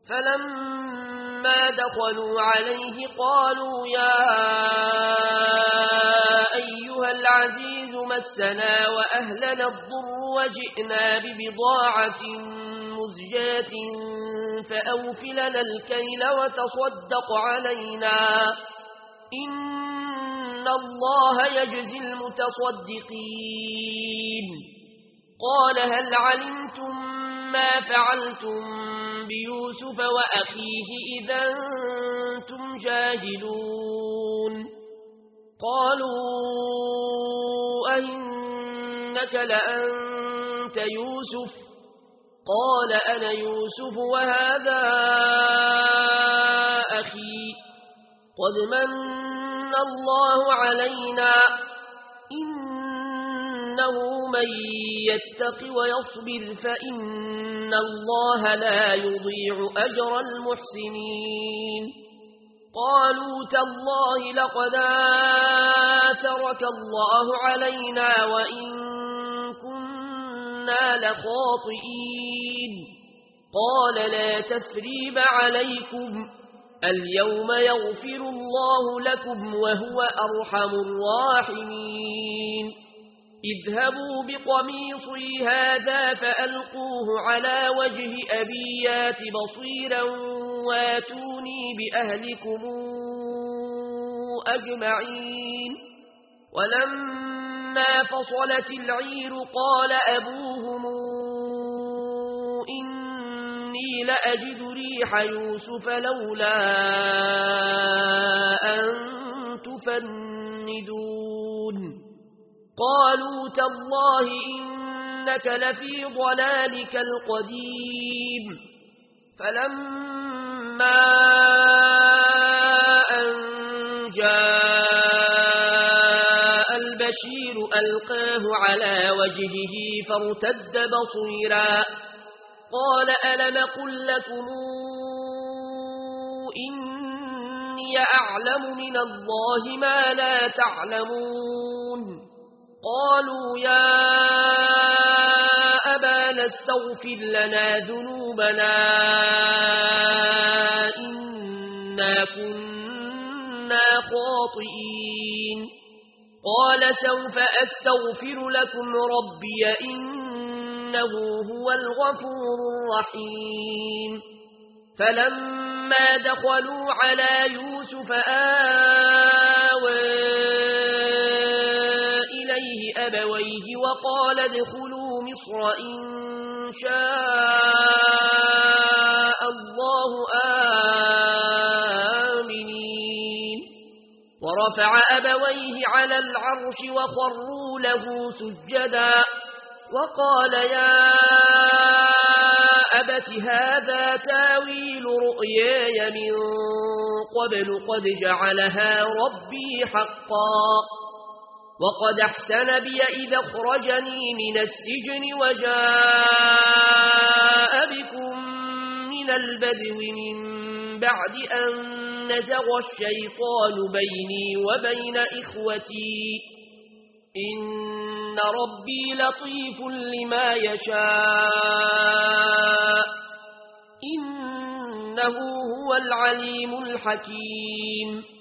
فلما دخلوا عليه قالوا يا أيها العزيز مسنا وأهلنا الضر وجئنا ببضاعة مزجاة فأوفلنا الكيل وتصدق علينا إن الله يجزي المتصدقين. قال هل علمتم ما فعلتم بيوسف وأخيه إذا أنتم جاهلون؟ قالوا أئنك لأنت يوسف؟ قال أنا يوسف وهذا أخي قد من الله علينا إنه من يتق ويصبر فإن الله لا يضيع أجر المحسنين. قالوا تالله لقد آثرك الله علينا وإن كنا لخاطئين. قال لا تثريب عليكم اليوم يغفر الله لكم وهو أرحم الراحمين. اذهبوا بقميصي هذا فألقوه على وجه أبي يات بصيرا واتوني بأهلكم أجمعين. ولما فصلت العير قال أبوهم إني لأجد ريح يوسف لولا أن تفندون. قالوا تالله إنك لفي ضلالك القديم. فلما أن جاء البشير ألقاه على وجهه فارتد بصيرا قال ألم قل لكم إني أعلم من الله ما لا تعلمون؟ قالوا يا أبانا استغفر لنا ذنوبنا إنا كنا خاطئين. قال سوف أستغفر لكم ربي إنه هو الغفور الرحيم. فلما دخلوا على يوسف آوى أبويه وقال ادخلوا مصر إن شاء الله آمنين. ورفع أبويه على العرش وخروا له سجدا وقال يا أبت هذا تاويل رؤياي من قبل قد جعلها ربي حقا وقد أحسن بي إذا أخرجني من السجن وجاء بكم من البدو من بعد أن نزغ الشيطان بيني وبين إخوتي إن ربي لطيف لما يشاء إنه هو العليم الحكيم.